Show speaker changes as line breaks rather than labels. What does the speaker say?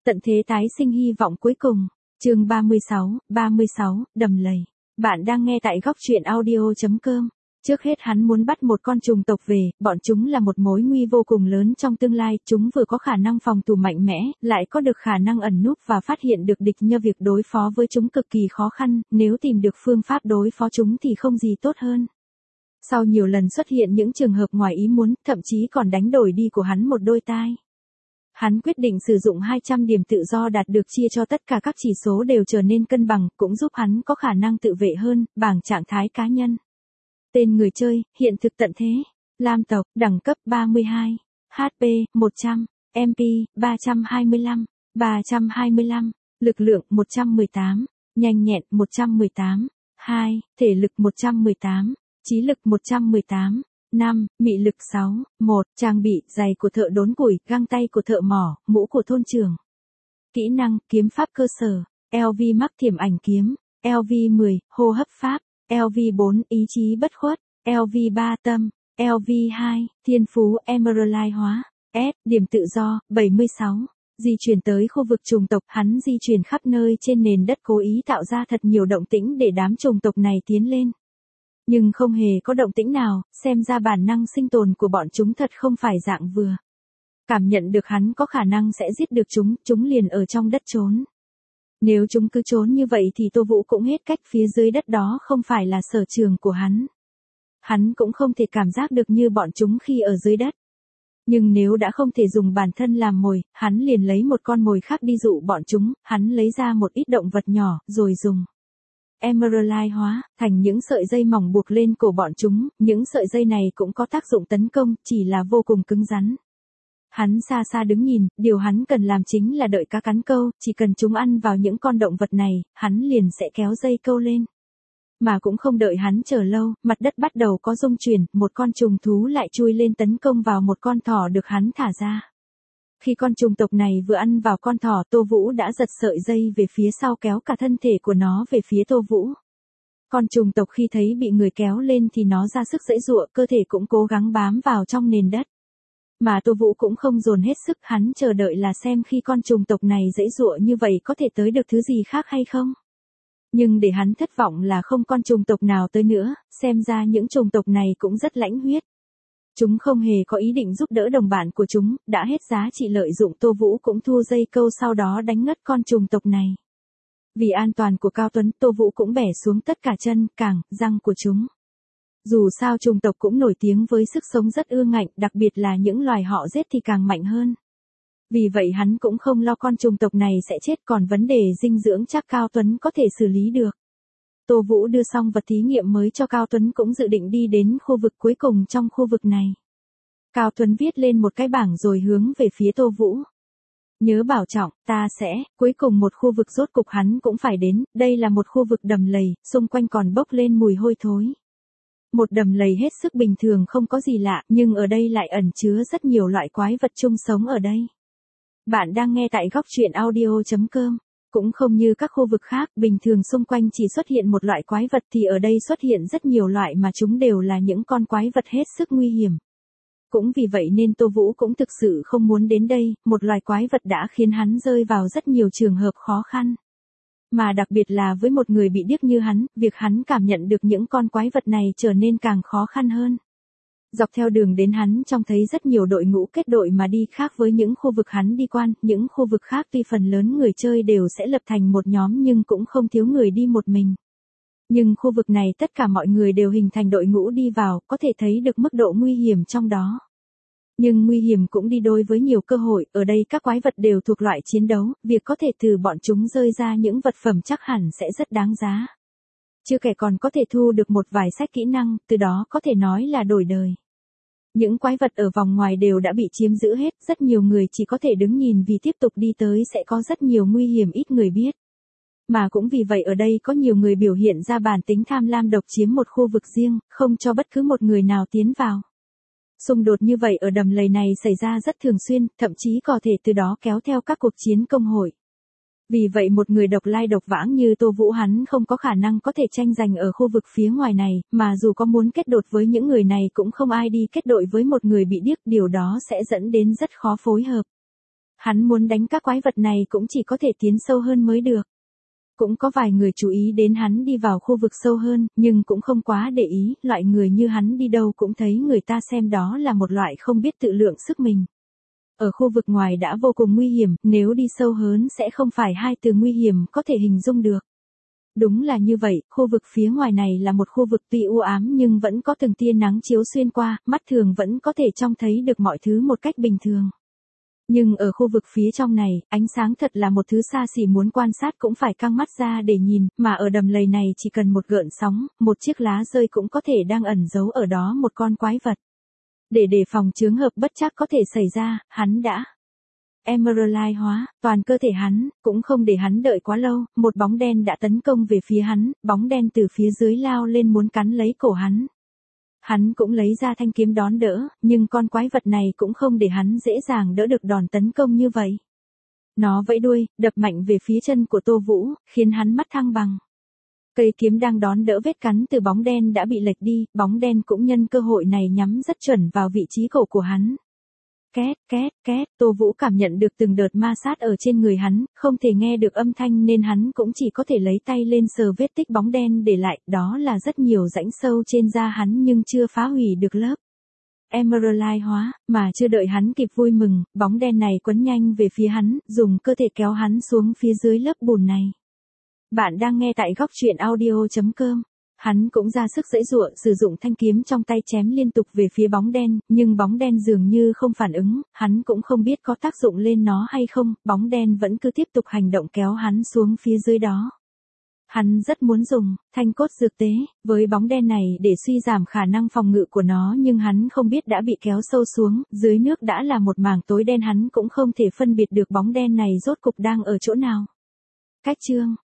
Tận thế tái sinh hy vọng cuối cùng. Chương 36, đầm lầy. Bạn đang nghe tại góc truyện audio.com. Trước hết hắn muốn bắt một con trùng tộc về, bọn chúng là một mối nguy vô cùng lớn trong tương lai, chúng vừa có khả năng phòng thủ mạnh mẽ, lại có được khả năng ẩn núp và phát hiện được địch nhân, việc đối phó với chúng cực kỳ khó khăn, nếu tìm được phương pháp đối phó chúng thì không gì tốt hơn. Sau nhiều lần xuất hiện những trường hợp ngoài ý muốn, thậm chí còn đánh đổi đi của hắn một đôi tai. Hắn quyết định sử dụng 200 điểm tự do đạt được chia cho tất cả các chỉ số đều trở nên cân bằng, cũng giúp hắn có khả năng tự vệ hơn, bảng trạng thái cá nhân. Tên người chơi, hiện thực tận thế. Lam tộc, đẳng cấp 32. HP, 100. MP, 325. Lực lượng, 118. Nhanh nhẹn, 118. 2. Thể lực, 118. Trí lực, 118. 5. Mị lực 6. 1. Trang bị, giày của thợ đốn củi, găng tay của thợ mỏ, mũ của thôn trưởng. Kỹ năng, kiếm pháp cơ sở. LV mắc thiểm ảnh kiếm. LV 10, hô hấp pháp. LV 4, ý chí bất khuất. LV 3, tâm. LV 2, thiên phú, Emerald hóa. S. Điểm tự do, 76. Di chuyển tới khu vực trùng tộc, hắn di chuyển khắp nơi trên nền đất, cố ý tạo ra thật nhiều động tĩnh để đám trùng tộc này tiến lên. Nhưng không hề có động tĩnh nào, xem ra bản năng sinh tồn của bọn chúng thật không phải dạng vừa. Cảm nhận được hắn có khả năng sẽ giết được chúng liền ở trong đất trốn. Nếu chúng cứ trốn như vậy thì Tô Vũ cũng hết cách, phía dưới đất đó không phải là sở trường của hắn. Hắn cũng không thể cảm giác được như bọn chúng khi ở dưới đất. Nhưng nếu đã không thể dùng bản thân làm mồi, hắn liền lấy một con mồi khác đi dụ bọn chúng, hắn lấy ra một ít động vật nhỏ, rồi dùng Emerald hóa, thành những sợi dây mỏng buộc lên cổ bọn chúng, những sợi dây này cũng có tác dụng tấn công, chỉ là vô cùng cứng rắn. Hắn xa xa đứng nhìn, điều hắn cần làm chính là đợi cá cắn câu, chỉ cần chúng ăn vào những con động vật này, hắn liền sẽ kéo dây câu lên. Mà cũng không đợi hắn chờ lâu, mặt đất bắt đầu có rung chuyển, một con trùng thú lại chui lên tấn công vào một con thỏ được hắn thả ra. Khi con trùng tộc này vừa ăn vào con thỏ, Tô Vũ đã giật sợi dây về phía sau, kéo cả thân thể của nó về phía Tô Vũ. Con trùng tộc khi thấy bị người kéo lên thì nó ra sức giãy giụa, cơ thể cũng cố gắng bám vào trong nền đất. Mà Tô Vũ cũng không dồn hết sức, hắn chờ đợi là xem khi con trùng tộc này giãy giụa như vậy có thể tới được thứ gì khác hay không. Nhưng để hắn thất vọng là không con trùng tộc nào tới nữa, xem ra những trùng tộc này cũng rất lãnh huyết. Chúng không hề có ý định giúp đỡ đồng bạn của chúng, đã hết giá trị lợi dụng, Tô Vũ cũng thu dây câu, sau đó đánh ngất con trùng tộc này. Vì an toàn của Cao Tuấn, Tô Vũ cũng bẻ xuống tất cả chân, cẳng, răng của chúng. Dù sao trùng tộc cũng nổi tiếng với sức sống rất ương ngạnh, đặc biệt là những loài họ giết thì càng mạnh hơn. Vì vậy hắn cũng không lo con trùng tộc này sẽ chết, còn vấn đề dinh dưỡng chắc Cao Tuấn có thể xử lý được. Tô Vũ đưa xong vật thí nghiệm mới cho Cao Tuấn, cũng dự định đi đến khu vực cuối cùng trong khu vực này. Cao Tuấn viết lên một cái bảng rồi hướng về phía Tô Vũ. Nhớ bảo trọng, ta sẽ, cuối cùng một khu vực rốt cục hắn cũng phải đến, đây là một khu vực đầm lầy, xung quanh còn bốc lên mùi hôi thối. Một đầm lầy hết sức bình thường, không có gì lạ, nhưng ở đây lại ẩn chứa rất nhiều loại quái vật chung sống ở đây. Bạn đang nghe tại góc truyện audio.com. Cũng không như các khu vực khác, bình thường xung quanh chỉ xuất hiện một loại quái vật thì ở đây xuất hiện rất nhiều loại, mà chúng đều là những con quái vật hết sức nguy hiểm. Cũng vì vậy nên Tô Vũ cũng thực sự không muốn đến đây, một loài quái vật đã khiến hắn rơi vào rất nhiều trường hợp khó khăn. Mà đặc biệt là với một người bị điếc như hắn, việc hắn cảm nhận được những con quái vật này trở nên càng khó khăn hơn. Dọc theo đường đến hắn trông thấy rất nhiều đội ngũ kết đội mà đi, khác với những khu vực hắn đi qua, những khu vực khác tuy phần lớn người chơi đều sẽ lập thành một nhóm nhưng cũng không thiếu người đi một mình. Nhưng khu vực này tất cả mọi người đều hình thành đội ngũ đi vào, có thể thấy được mức độ nguy hiểm trong đó. Nhưng nguy hiểm cũng đi đôi với nhiều cơ hội, ở đây các quái vật đều thuộc loại chiến đấu, việc có thể từ bọn chúng rơi ra những vật phẩm chắc hẳn sẽ rất đáng giá. Chưa kể còn có thể thu được một vài sách kỹ năng, từ đó có thể nói là đổi đời. Những quái vật ở vòng ngoài đều đã bị chiếm giữ hết, rất nhiều người chỉ có thể đứng nhìn vì tiếp tục đi tới sẽ có rất nhiều nguy hiểm ít người biết. Mà cũng vì vậy ở đây có nhiều người biểu hiện ra bản tính tham lam, độc chiếm một khu vực riêng, không cho bất cứ một người nào tiến vào. Xung đột như vậy ở đầm lầy này xảy ra rất thường xuyên, thậm chí có thể từ đó kéo theo các cuộc chiến công hội. Vì vậy một người độc lai độc vãng như Tô Vũ hắn không có khả năng có thể tranh giành ở khu vực phía ngoài này, mà dù có muốn kết đột với những người này cũng không ai đi kết đội với một người bị điếc, điều đó sẽ dẫn đến rất khó phối hợp. Hắn muốn đánh các quái vật này cũng chỉ có thể tiến sâu hơn mới được. Cũng có vài người chú ý đến hắn đi vào khu vực sâu hơn, nhưng cũng không quá để ý, loại người như hắn đi đâu cũng thấy người ta xem đó là một loại không biết tự lượng sức mình. Ở khu vực ngoài đã vô cùng nguy hiểm, nếu đi sâu hơn sẽ không phải hai từ nguy hiểm có thể hình dung được. Đúng là như vậy, khu vực phía ngoài này là một khu vực tuy u ám nhưng vẫn có từng tia nắng chiếu xuyên qua, mắt thường vẫn có thể trông thấy được mọi thứ một cách bình thường. Nhưng ở khu vực phía trong này, ánh sáng thật là một thứ xa xỉ, muốn quan sát cũng phải căng mắt ra để nhìn, mà ở đầm lầy này chỉ cần một gợn sóng, một chiếc lá rơi cũng có thể đang ẩn giấu ở đó một con quái vật. Để đề phòng chướng hợp bất trắc có thể xảy ra, hắn đã Emerald hóa toàn cơ thể hắn, cũng không để hắn đợi quá lâu, một bóng đen đã tấn công về phía hắn, bóng đen từ phía dưới lao lên muốn cắn lấy cổ hắn. Hắn cũng lấy ra thanh kiếm đón đỡ, nhưng con quái vật này cũng không để hắn dễ dàng đỡ được đòn tấn công như vậy. Nó vẫy đuôi, đập mạnh về phía chân của Tô Vũ, khiến hắn mất thăng bằng. Cây kiếm đang đón đỡ vết cắn từ bóng đen đã bị lệch đi, bóng đen cũng nhân cơ hội này nhắm rất chuẩn vào vị trí cổ của hắn. Két, két, két, Tô Vũ cảm nhận được từng đợt ma sát ở trên người hắn, không thể nghe được âm thanh nên hắn cũng chỉ có thể lấy tay lên sờ vết tích bóng đen để lại, đó là rất nhiều rãnh sâu trên da hắn nhưng chưa phá hủy được lớp Emerald hóa, mà chưa đợi hắn kịp vui mừng, bóng đen này quấn nhanh về phía hắn, dùng cơ thể kéo hắn xuống phía dưới lớp bùn này. Bạn đang nghe tại góc truyện audio.com. Hắn cũng ra sức giãy giụa, sử dụng thanh kiếm trong tay chém liên tục về phía bóng đen, nhưng bóng đen dường như không phản ứng, hắn cũng không biết có tác dụng lên nó hay không, bóng đen vẫn cứ tiếp tục hành động kéo hắn xuống phía dưới đó. Hắn rất muốn dùng thanh cốt dược tế với bóng đen này để suy giảm khả năng phòng ngự của nó, nhưng hắn không biết đã bị kéo sâu xuống, dưới nước đã là một mảng tối đen, hắn cũng không thể phân biệt được bóng đen này rốt cục đang ở chỗ nào. Cách chương